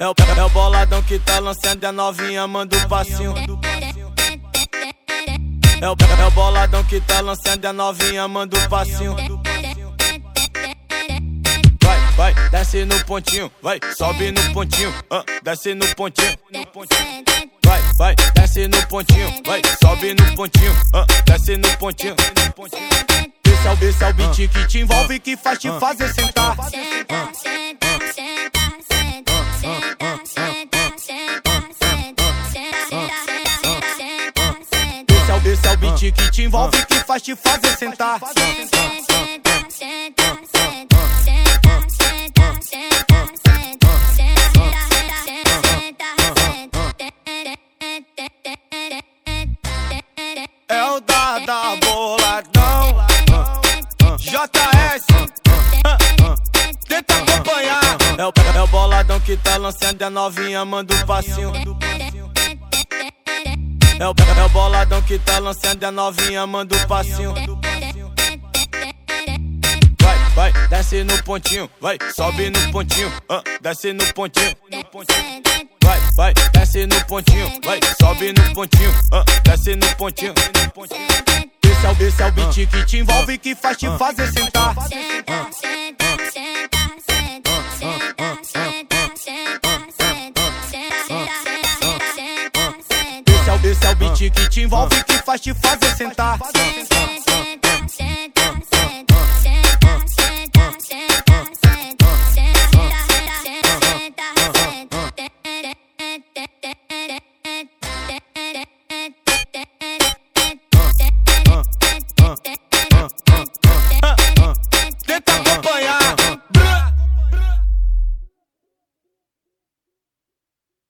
É o boladão que tá lançando, a novinha manda o passinho. É o boladão que tá lançando, a novinha manda o passinho. Vai, desce no pontinho, vai, sobe no pontinho, desce no pontinho. Vai, desce no pontinho, vai, sobe no pontinho, desce no pontinho. Esse é o beat que te envolve, que faz te fazer sentar. Esse é o beat que te envolve, que faz te fazer sentar. É o da boladão, JS, tenta acompanhar. É o boladão que tá lançando, a novinha manda o passinho. É o boladão que tá lançando, a novinha manda o passinho. Vai, desce no pontinho, vai, sobe no pontinho, desce no pontinho. Vai, desce no pontinho, vai, sobe no pontinho, desce no pontinho. Esse é o beat que te envolve, que faz te fazer sentar. Esse é o beat que te envolve, que faz te fazer sentar.